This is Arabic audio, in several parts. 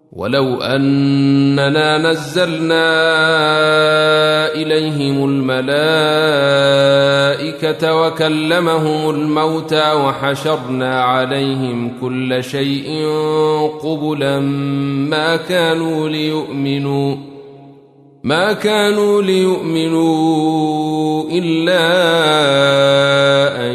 ولو أننا نزلنا إليهم الملائكة وكلمهم الموتى وحشرنا عليهم كل شيء قبلا ما كانوا ليؤمنوا إلا أن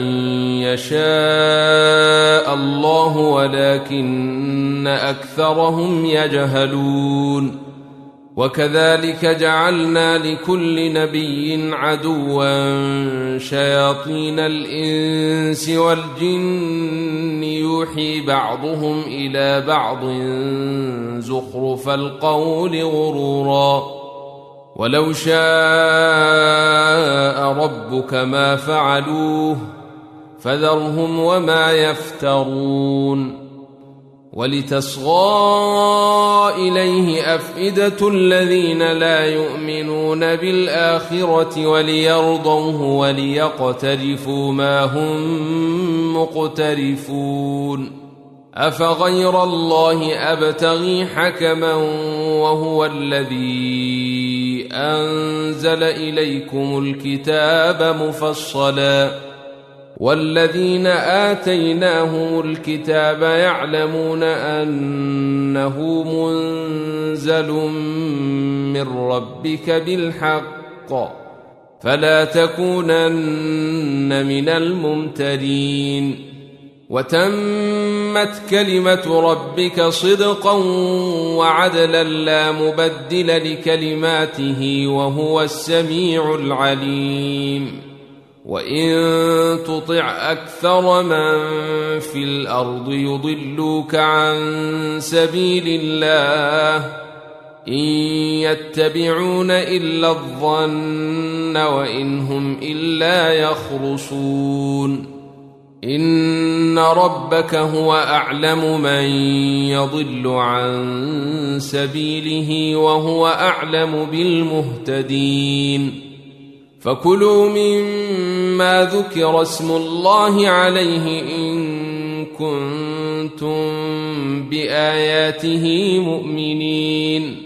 يشاء الله ولكن أكثرهم يجهلون. وكذلك جعلنا لكل نبي عدوا شياطين الإنس والجن يوحي بعضهم إلى بعض زخرف القول غرورا ولو شاء ربك ما فعلوه فذرهم وما يفترون. ولتصغى إليه أفئدة الذين لا يؤمنون بالآخرة وليرضوه وليقترفوا ما هم مقترفون. أفغير الله أبتغي حكما وهو الذي أنزل إليكم الكتاب مفصلا والذين آتيناهم الكتاب يعلمون أنه منزل من ربك بالحق فلا تكونن من الممترين. وتمت كلمة ربك صدقا وعدلا لا مبدل لكلماته وهو السميع العليم. وإن تطع أكثر من في الأرض يضلوك عن سبيل الله إن يتبعون إلا الظن وإن هم إلا يخرصون. إن ربك هو أعلم من يضل عن سبيله وهو أعلم بالمهتدين. فكلوا مما ذكر اسم الله عليه إن كنتم بآياته مؤمنين.